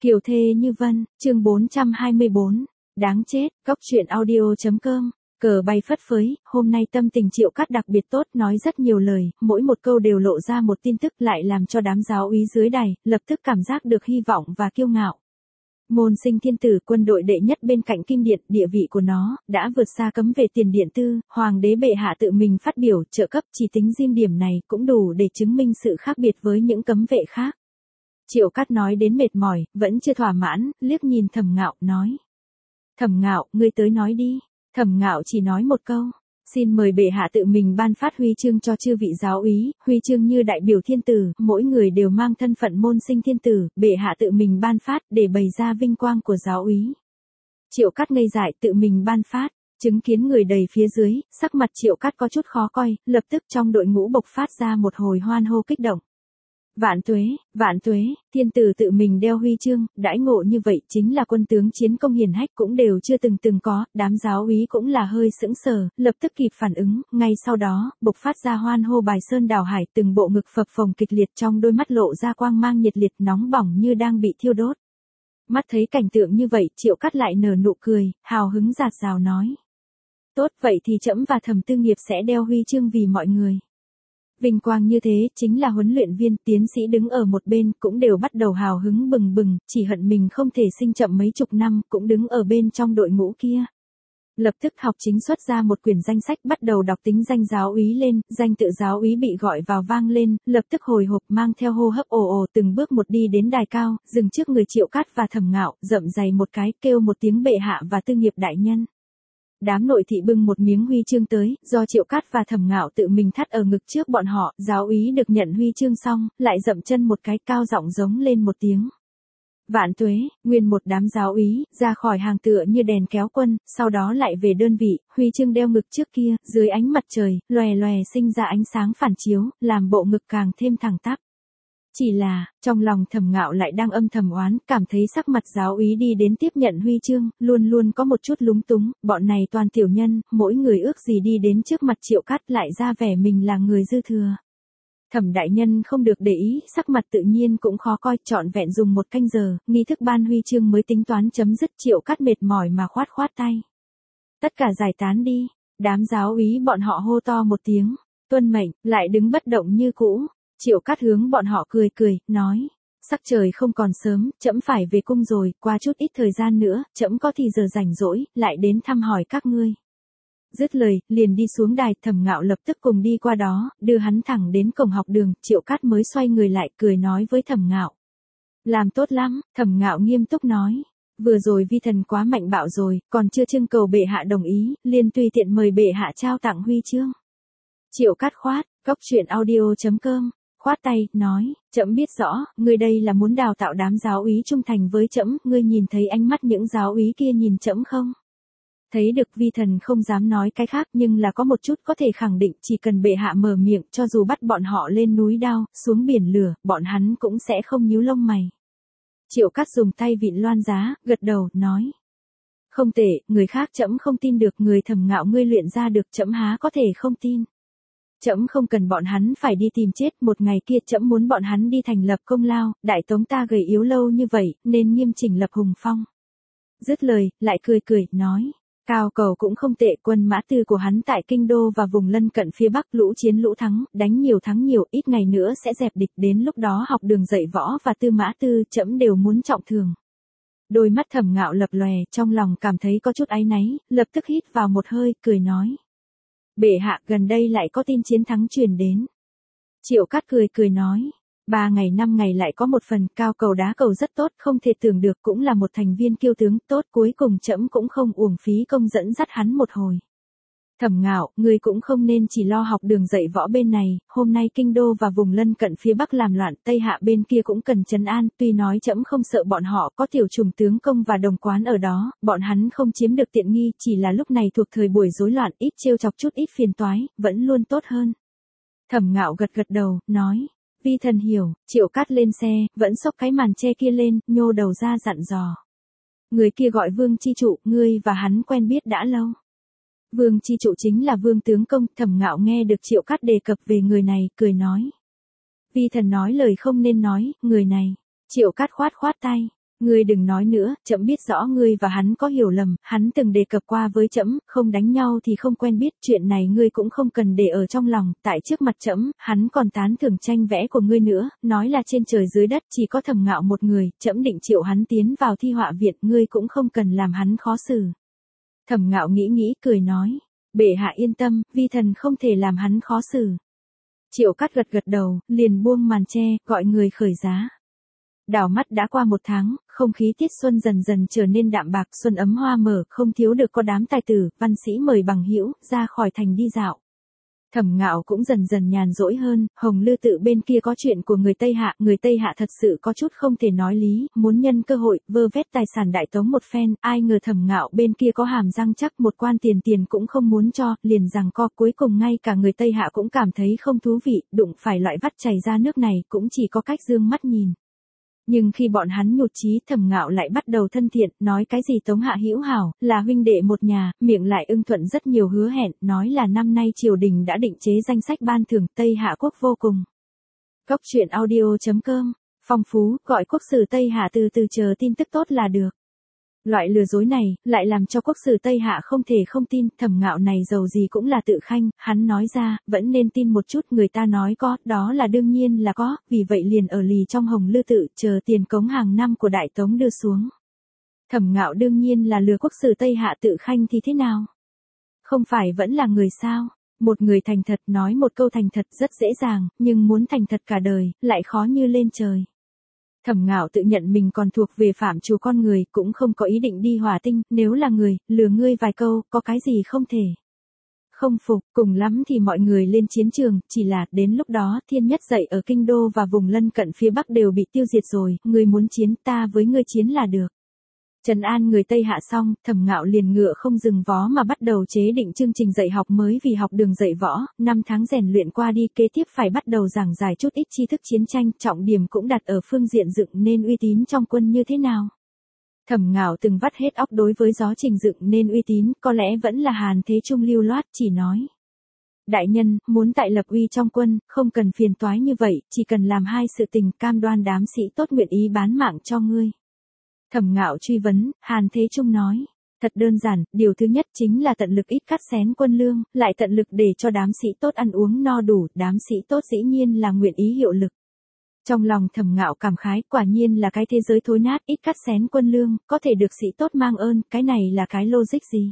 Kiều thê như vân, chương 424, đáng chết, góc truyện audio.com, cờ bay phất phới, hôm nay tâm tình Triệu Cát đặc biệt tốt, nói rất nhiều lời, mỗi một câu đều lộ ra một tin tức lại làm cho đám giáo úy dưới đài, lập tức cảm giác được hy vọng và kiêu ngạo. Môn sinh thiên tử, quân đội đệ nhất bên cạnh kinh điện, địa vị của nó đã vượt xa cấm vệ tiền điện tư, hoàng đế bệ hạ tự mình phát biểu trợ cấp, chỉ tính riêng điểm này cũng đủ để chứng minh sự khác biệt với những cấm vệ khác. Triệu Cát nói đến mệt mỏi, vẫn chưa thỏa mãn, liếc nhìn Thẩm Ngạo, nói. Thẩm Ngạo, ngươi tới nói đi. Thẩm Ngạo chỉ nói một câu. Xin mời bệ hạ tự mình ban phát huy chương cho chư vị giáo úy, huy chương như đại biểu thiên tử, mỗi người đều mang thân phận môn sinh thiên tử, bệ hạ tự mình ban phát để bày ra vinh quang của giáo úy. Triệu Cát ngây dại, tự mình ban phát, chứng kiến người đầy phía dưới, sắc mặt Triệu Cát có chút khó coi, lập tức trong đội ngũ bộc phát ra một hồi hoan hô kích động. Vạn tuế, thiên tử tự mình đeo huy chương, đãi ngộ như vậy chính là quân tướng chiến công hiển hách cũng đều chưa từng có, đám giáo úy cũng là hơi sững sờ, lập tức kịp phản ứng, ngay sau đó, bộc phát ra hoan hô bài sơn đảo hải, từng bộ ngực phập phồng kịch liệt, trong đôi mắt lộ ra quang mang nhiệt liệt nóng bỏng như đang bị thiêu đốt. Mắt thấy cảnh tượng như vậy, Triệu Cát lại nở nụ cười, hào hứng rạt rào nói. Tốt, vậy thì trẫm và Thẩm Tư Nghiệp sẽ đeo huy chương vì mọi người. Vinh quang như thế, chính là huấn luyện viên, tiến sĩ đứng ở một bên, cũng đều bắt đầu hào hứng bừng bừng, chỉ hận mình không thể sinh chậm mấy chục năm, cũng đứng ở bên trong đội ngũ kia. Lập tức học chính xuất ra một quyển danh sách, bắt đầu đọc tính danh giáo úy lên, danh tự giáo úy bị gọi vào vang lên, lập tức hồi hộp mang theo hô hấp ồ ồ từng bước một đi đến đài cao, dừng trước người Triệu Cát và Thẩm Ngạo, rậm rày một cái, kêu một tiếng bệ hạ và Tư Nghiệp đại nhân. Đám nội thị bưng một miếng huy chương tới, do Triệu Cát và Thẩm Ngạo tự mình thắt ở ngực trước bọn họ, giáo úy được nhận huy chương xong, lại dậm chân một cái, cao giọng giống lên một tiếng. Vạn tuế, nguyên một đám giáo úy, ra khỏi hàng tựa như đèn kéo quân, sau đó lại về đơn vị, huy chương đeo ngực trước kia, dưới ánh mặt trời, lòe lòe sinh ra ánh sáng phản chiếu, làm bộ ngực càng thêm thẳng tắp. Chỉ là, trong lòng Thẩm Ngạo lại đang âm thầm oán, cảm thấy sắc mặt giáo úy đi đến tiếp nhận huy chương, luôn luôn có một chút lúng túng, bọn này toàn tiểu nhân, mỗi người ước gì đi đến trước mặt Triệu Cát lại ra vẻ mình là người dư thừa. Thẩm đại nhân không được để ý, sắc mặt tự nhiên cũng khó coi, trọn vẹn dùng một canh giờ, nghi thức ban huy chương mới tính toán chấm dứt. Triệu Cát mệt mỏi mà khoát tay. Tất cả giải tán đi, đám giáo úy bọn họ hô to một tiếng, tuân mệnh, lại đứng bất động như cũ. Triệu Cát hướng bọn họ cười, nói, sắc trời không còn sớm, trẫm phải về cung rồi, qua chút ít thời gian nữa, trẫm có thì giờ rảnh rỗi, lại đến thăm hỏi các ngươi. Dứt lời, liền đi xuống đài, Thẩm Ngạo lập tức cùng đi qua đó, đưa hắn thẳng đến cổng học đường, Triệu Cát mới xoay người lại, cười nói với Thẩm Ngạo. Làm tốt lắm, Thẩm Ngạo nghiêm túc nói. Vừa rồi vi thần quá mạnh bạo rồi, còn chưa trưng cầu bệ hạ đồng ý, liền tùy tiện mời bệ hạ trao tặng huy chương. Triệu Cát khoát, góc truyện audio.com. Khoát tay, nói, trẫm biết rõ, ngươi đây là muốn đào tạo đám giáo úy trung thành với trẫm, ngươi nhìn thấy ánh mắt những giáo úy kia nhìn trẫm không? Thấy được vi thần không dám nói cái khác, nhưng là có một chút có thể khẳng định, chỉ cần bệ hạ mở miệng, cho dù bắt bọn họ lên núi đao, xuống biển lửa, bọn hắn cũng sẽ không nhíu lông mày. Triệu Cát dùng tay vịn loan giá, gật đầu, nói. Không tệ, người khác trẫm không tin được, người Thẩm Ngạo ngươi luyện ra được, trẫm há có thể không tin. Trẫm không cần bọn hắn phải đi tìm chết, một ngày kia trẫm muốn bọn hắn đi thành lập công lao, đại tống ta gầy yếu lâu như vậy, nên nghiêm chỉnh lập hùng phong. Dứt lời, lại cười, nói, Cao Cầu cũng không tệ, quân mã tư của hắn tại kinh đô và vùng lân cận phía bắc lũ chiến lũ thắng, đánh nhiều thắng nhiều, ít ngày nữa sẽ dẹp địch, đến lúc đó học đường dạy võ và tư mã tư, trẫm đều muốn trọng thường. Đôi mắt Thẩm Ngạo lập lòe, trong lòng cảm thấy có chút áy náy, lập tức hít vào một hơi, cười nói. Bệ hạ, gần đây lại có tin chiến thắng truyền đến. Triệu Cát cười nói. 3 ngày 5 ngày lại có một phần, Cao Cầu đá cầu rất tốt, không thể tưởng được, cũng là một thành viên kiêu tướng tốt, cuối cùng trẫm cũng không uổng phí công dẫn dắt hắn một hồi. Thẩm Ngạo, ngươi cũng không nên chỉ lo học đường dạy võ bên này, hôm nay kinh đô và vùng lân cận phía bắc làm loạn, Tây Hạ bên kia cũng cần trấn an, tuy nói trẫm không sợ bọn họ, có tiểu trùng tướng công và đồng quán ở đó, bọn hắn không chiếm được tiện nghi, chỉ là lúc này thuộc thời buổi rối loạn, ít trêu chọc chút ít phiền toái, vẫn luôn tốt hơn. Thẩm Ngạo gật đầu, nói, vi thần hiểu. Triệu Cát lên xe, vẫn xốc cái màn che kia lên, nhô đầu ra dặn dò. Người kia gọi Vương Chi Trụ, ngươi và hắn quen biết đã lâu. Vương Chi Trụ chính là Vương tướng công. Thẩm Ngạo nghe được Triệu Cát đề cập về người này, cười nói. Vi thần nói lời không nên nói, người này. Triệu Cát khoát tay. Ngươi đừng nói nữa, trẫm biết rõ ngươi và hắn có hiểu lầm, hắn từng đề cập qua với trẫm, không đánh nhau thì không quen biết, chuyện này ngươi cũng không cần để ở trong lòng, tại trước mặt trẫm, hắn còn tán thưởng tranh vẽ của ngươi nữa, nói là trên trời dưới đất chỉ có Thẩm Ngạo một người, trẫm định triệu hắn tiến vào thi họa viện, ngươi cũng không cần làm hắn khó xử. Thẩm Ngạo nghĩ nghĩ, cười nói, bệ hạ yên tâm, vi thần không thể làm hắn khó xử. Triệu Cát gật gật đầu, liền buông màn che, gọi người khởi giá. Đảo mắt đã qua 1 tháng, không khí tiết xuân dần dần trở nên đạm bạc, xuân ấm hoa mở, không thiếu được có đám tài tử, văn sĩ mời bằng hữu ra khỏi thành đi dạo. Thẩm Ngạo cũng dần dần nhàn rỗi hơn, Hồng Lư Tự bên kia có chuyện của người Tây Hạ thật sự có chút không thể nói lý, muốn nhân cơ hội vơ vét tài sản đại tống một phen, ai ngờ Thẩm Ngạo bên kia có hàm răng chắc, một quan tiền cũng không muốn cho, liền giằng co, cuối cùng ngay cả người Tây Hạ cũng cảm thấy không thú vị, đụng phải loại vắt chảy ra nước này cũng chỉ có cách dương mắt nhìn. Nhưng khi bọn hắn nhụt chí, Thẩm Ngạo lại bắt đầu thân thiện, nói cái gì Tống Hạ hữu hảo, là huynh đệ một nhà, miệng lại ưng thuận rất nhiều hứa hẹn, nói là năm nay triều đình đã định chế danh sách ban thưởng, Tây Hạ quốc vô cùng. Cốc truyện audio.com, phong phú, gọi quốc sử Tây Hạ từ từ chờ tin tức tốt là được. Loại lừa dối này, lại làm cho quốc sử Tây Hạ không thể không tin, Thẩm Ngạo này dầu gì cũng là tự khanh, hắn nói ra, vẫn nên tin một chút, người ta nói có, đó là đương nhiên là có, vì vậy liền ở lì trong Hồng Lư Tự, chờ tiền cống hàng năm của Đại Tống đưa xuống. Thẩm Ngạo đương nhiên là lừa quốc sử Tây Hạ tự khanh thì thế nào? Không phải vẫn là người sao? Một người thành thật nói một câu thành thật rất dễ dàng, nhưng muốn thành thật cả đời, lại khó như lên trời. Thẩm Ngạo tự nhận mình còn thuộc về phạm trù con người, cũng không có ý định đi hỏa tinh, nếu là người, lừa ngươi vài câu, có cái gì không thể. Không phục, cùng lắm thì mọi người lên chiến trường, chỉ là, đến lúc đó, thiên nhất dậy ở kinh đô và vùng lân cận phía Bắc đều bị tiêu diệt rồi, ngươi muốn chiến, ta với ngươi chiến là được. Trấn an người Tây Hạ xong, Thẩm Ngạo liền ngựa không dừng vó mà bắt đầu chế định chương trình dạy học mới vì học đường dạy võ, 5 tháng rèn luyện qua đi kế tiếp phải bắt đầu giảng giải chút ít tri thức chiến tranh, trọng điểm cũng đặt ở phương diện dựng nên uy tín trong quân như thế nào. Thẩm Ngạo từng vắt hết óc đối với giáo trình dựng nên uy tín, có lẽ vẫn là Hàn Thế Trung lưu loát, chỉ nói. Đại nhân, muốn tại lập uy trong quân, không cần phiền toái như vậy, chỉ cần làm 2 sự tình, cam đoan đám sĩ tốt nguyện ý bán mạng cho ngươi. Thẩm Ngạo truy vấn, Hàn Thế Trung nói, thật đơn giản, điều thứ nhất chính là tận lực ít cắt xén quân lương, lại tận lực để cho đám sĩ tốt ăn uống no đủ, đám sĩ tốt dĩ nhiên là nguyện ý hiệu lực. Trong lòng Thẩm Ngạo cảm khái, quả nhiên là cái thế giới thối nát, ít cắt xén quân lương, có thể được sĩ tốt mang ơn, cái này là cái logic gì?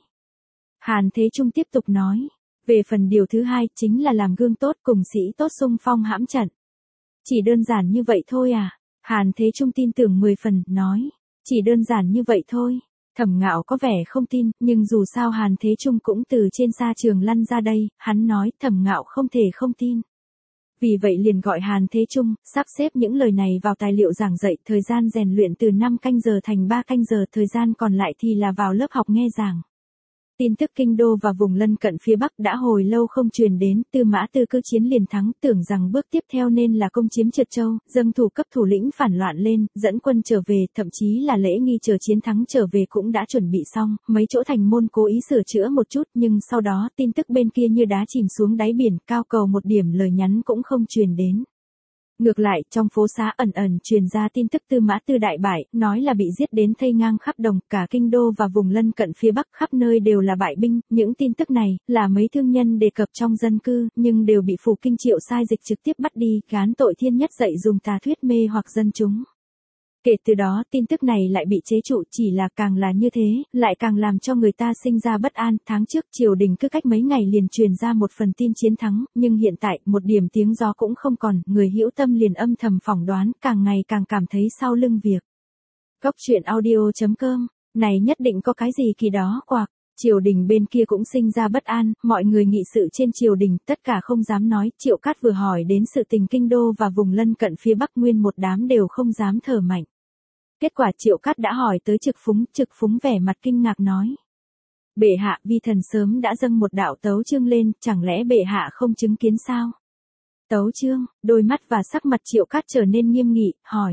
Hàn Thế Trung tiếp tục nói, về phần điều thứ hai, chính là làm gương tốt cùng sĩ tốt xung phong hãm trận. Chỉ đơn giản như vậy thôi à? Hàn Thế Trung tin tưởng 10 phần, nói. Chỉ đơn giản như vậy thôi. Thẩm Ngạo có vẻ không tin, nhưng dù sao Hàn Thế Trung cũng từ trên sa trường lăn ra đây, hắn nói Thẩm Ngạo không thể không tin. Vì vậy liền gọi Hàn Thế Trung, sắp xếp những lời này vào tài liệu giảng dạy, thời gian rèn luyện từ 5 canh giờ thành 3 canh giờ, thời gian còn lại thì là vào lớp học nghe giảng. Tin tức kinh đô và vùng lân cận phía Bắc đã hồi lâu không truyền đến, Tư Mã Tư cứ chiến liền thắng, tưởng rằng bước tiếp theo nên là công chiếm Triệt Châu, dâng thủ cấp thủ lĩnh phản loạn lên, dẫn quân trở về, thậm chí là lễ nghi chờ chiến thắng trở về cũng đã chuẩn bị xong, mấy chỗ thành môn cố ý sửa chữa một chút, nhưng sau đó tin tức bên kia như đá chìm xuống đáy biển, cao cầu một điểm lời nhắn cũng không truyền đến. Ngược lại, trong phố xá ẩn truyền ra tin tức Tư Mã Tư đại bại, nói là bị giết đến thây ngang khắp đồng, cả kinh đô và vùng lân cận phía Bắc khắp nơi đều là bại binh, những tin tức này, là mấy thương nhân đề cập trong dân cư, nhưng đều bị Phủ Kinh Triệu sai dịch trực tiếp bắt đi, gán tội thiên nhất dạy dùng tà thuyết mê hoặc dân chúng. Kể từ đó, tin tức này lại bị chế trụ, chỉ là càng là như thế, lại càng làm cho người ta sinh ra bất an. Tháng trước, triều đình cứ cách mấy ngày liền truyền ra một phần tin chiến thắng, nhưng hiện tại, một điểm tiếng gió cũng không còn, người hữu tâm liền âm thầm phỏng đoán, càng ngày càng cảm thấy sau lưng việc. Cốc truyện audio.com, này nhất định có cái gì kỳ đó quạc. Triều đình bên kia cũng sinh ra bất an, mọi người nghị sự trên triều đình, tất cả không dám nói, Triệu Cát vừa hỏi đến sự tình kinh đô và vùng lân cận phía Bắc nguyên một đám đều không dám thở mạnh. Kết quả Triệu Cát đã hỏi tới Trực Phúng vẻ mặt kinh ngạc nói. Bệ hạ, vi thần sớm đã dâng một đạo tấu chương lên, chẳng lẽ bệ hạ không chứng kiến sao? Tấu chương, đôi mắt và sắc mặt Triệu Cát trở nên nghiêm nghị, hỏi.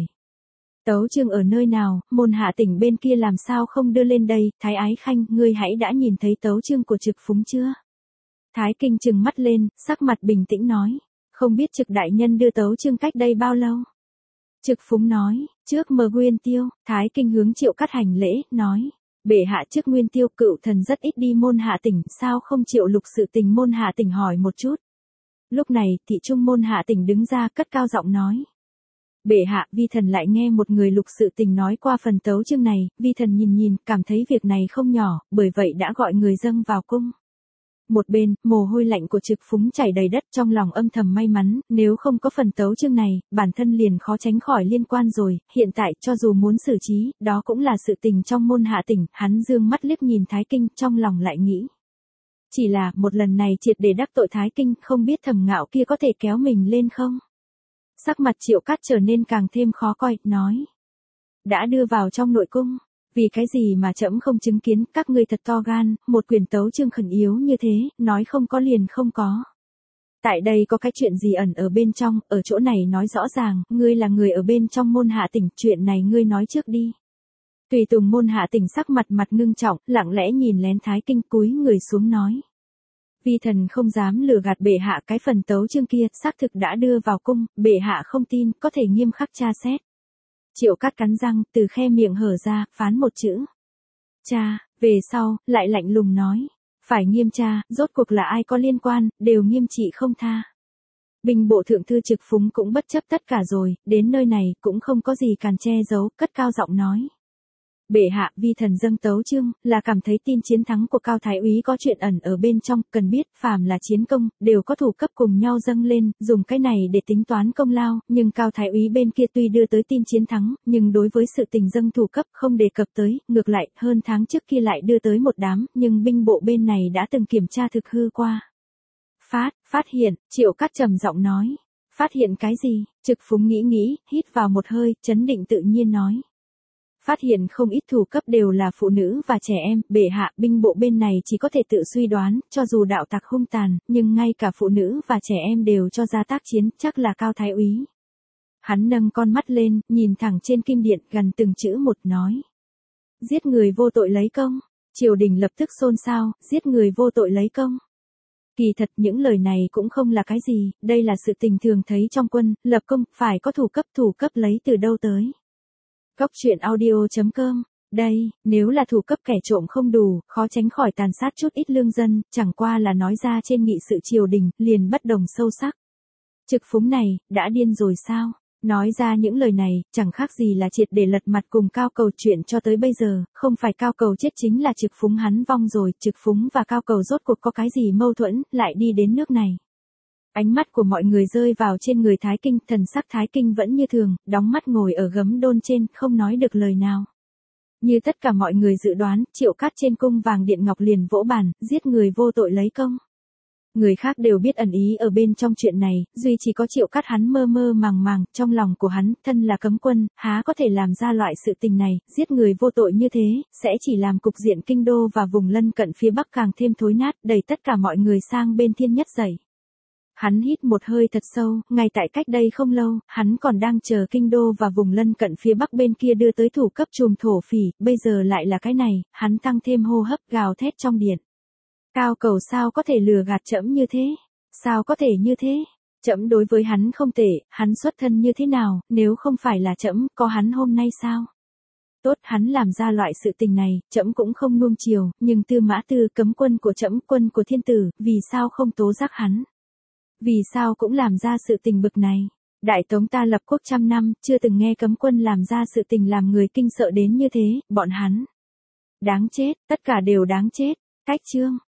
Tấu chương ở nơi nào, môn hạ tỉnh bên kia làm sao không đưa lên đây, Thái Ái Khanh, ngươi hãy đã nhìn thấy tấu chương của Trực Phúng chưa? Thái Kinh trừng mắt lên, sắc mặt bình tĩnh nói, không biết Trực đại nhân đưa tấu chương cách đây bao lâu? Trực Phúng nói, trước mờ Nguyên Tiêu, Thái Kinh hướng Triệu Cát hành lễ, nói. Bệ hạ trước Nguyên Tiêu cựu thần rất ít đi môn hạ tỉnh, sao không Triệu Lục sự tình môn hạ tỉnh hỏi một chút. Lúc này, thị trung môn hạ tỉnh đứng ra cất cao giọng nói. Bệ hạ, vi thần lại nghe một người Lục sự tình nói qua phần tấu chương này, vi thần nhìn, cảm thấy việc này không nhỏ, bởi vậy đã gọi người dâng vào cung. Một bên, mồ hôi lạnh của Trực Phúng chảy đầy đất, trong lòng âm thầm may mắn, nếu không có phần tấu chương này, bản thân liền khó tránh khỏi liên quan rồi, hiện tại cho dù muốn xử trí, đó cũng là sự tình trong môn hạ tỉnh, hắn dương mắt liếc nhìn Thái Kinh, trong lòng lại nghĩ. Chỉ là, một lần này triệt để đắc tội Thái Kinh, không biết Thẩm Ngạo kia có thể kéo mình lên không? Sắc mặt Triệu Cát trở nên càng thêm khó coi, nói. Đã đưa vào trong nội cung. Vì cái gì mà trẫm không chứng kiến, các ngươi thật to gan, một quyển tấu chương khẩn yếu như thế, nói không có liền không có. Tại đây có cái chuyện gì ẩn ở bên trong, ở chỗ này nói rõ ràng, ngươi là người ở bên trong môn hạ tỉnh, chuyện này ngươi nói trước đi. Tùy tùng môn hạ tỉnh sắc mặt ngưng trọng, lặng lẽ nhìn lén Thái Kinh cúi người xuống nói. Vi thần không dám lừa gạt bệ hạ, cái phần tấu chương kia, xác thực đã đưa vào cung, bệ hạ không tin, có thể nghiêm khắc tra xét. Triệu Cát cắn răng, từ khe miệng hở ra, phán một chữ. Cha, về sau, lại lạnh lùng nói. Phải nghiêm tra, rốt cuộc là ai có liên quan, đều nghiêm trị không tha. Binh bộ thượng thư Trực Phúng cũng bất chấp tất cả rồi, đến nơi này, cũng không có gì càn che giấu, cất cao giọng nói. Bệ hạ, vi thần dâng tấu chương, là cảm thấy tin chiến thắng của Cao Thái úy có chuyện ẩn ở bên trong, cần biết, phàm là chiến công, đều có thủ cấp cùng nhau dâng lên, dùng cái này để tính toán công lao, nhưng Cao Thái úy bên kia tuy đưa tới tin chiến thắng, nhưng đối với sự tình dâng thủ cấp không đề cập tới, ngược lại, hơn tháng trước kia lại đưa tới một đám, nhưng binh bộ bên này đã từng kiểm tra thực hư qua. Phát hiện, Triệu Cát trầm giọng nói. Phát hiện cái gì? Trực Phúng nghĩ, hít vào một hơi, trấn định tự nhiên nói. Phát hiện không ít thủ cấp đều là phụ nữ và trẻ em, bệ hạ, binh bộ bên này chỉ có thể tự suy đoán, cho dù đạo tặc hung tàn, nhưng ngay cả phụ nữ và trẻ em đều cho ra tác chiến, chắc là Cao Thái úy. Hắn nâng con mắt lên, nhìn thẳng trên kim điện, gần từng chữ một nói. Giết người vô tội lấy công. Triều đình lập tức xôn xao, giết người vô tội lấy công. Kỳ thật những lời này cũng không là cái gì, đây là sự tình thường thấy trong quân, lập công, phải có thủ cấp lấy từ đâu tới. Góc truyện audio.com, đây, nếu là thủ cấp kẻ trộm không đủ, khó tránh khỏi tàn sát chút ít lương dân, chẳng qua là nói ra trên nghị sự triều đình, liền bất đồng sâu sắc. Trực Phúng này, đã điên rồi sao? Nói ra những lời này, chẳng khác gì là triệt để lật mặt cùng Cao Cầu chuyện cho tới bây giờ, không phải Cao Cầu chết chính là Trực Phúng hắn vong rồi, Trực Phúng và Cao Cầu rốt cuộc có cái gì mâu thuẫn, lại đi đến nước này. Ánh mắt của mọi người rơi vào trên người Thái Kinh, thần sắc Thái Kinh vẫn như thường, đóng mắt ngồi ở gấm đôn trên, không nói được lời nào. Như tất cả mọi người dự đoán, Triệu Cát trên cung vàng điện ngọc liền vỗ bàn, giết người vô tội lấy công. Người khác đều biết ẩn ý ở bên trong chuyện này, duy chỉ có Triệu Cát hắn mơ màng, trong lòng của hắn, thân là cấm quân, há có thể làm ra loại sự tình này, giết người vô tội như thế, sẽ chỉ làm cục diện kinh đô và vùng lân cận phía bắc càng thêm thối nát, đẩy tất cả mọi người sang bên thiên nhất dậy. Hắn hít một hơi thật sâu, ngay tại cách đây không lâu, hắn còn đang chờ kinh đô và vùng lân cận phía bắc bên kia đưa tới thủ cấp trùm thổ phỉ, bây giờ lại là cái này, hắn tăng thêm hô hấp gào thét trong điện. Cao Cầu sao có thể lừa gạt trẫm như thế? Sao có thể như thế? Trẫm đối với hắn không tệ, hắn xuất thân như thế nào, nếu không phải là trẫm, có hắn hôm nay sao? Tốt, hắn làm ra loại sự tình này, trẫm cũng không nuông chiều, nhưng Tư Mã Tư cấm quân của trẫm, quân của thiên tử, vì sao không tố giác hắn? Vì sao cũng làm ra sự tình bực này? Đại Tống ta lập quốc 100 năm, chưa từng nghe cấm quân làm ra sự tình làm người kinh sợ đến như thế, bọn hắn. Đáng chết, tất cả đều đáng chết. Cách chương.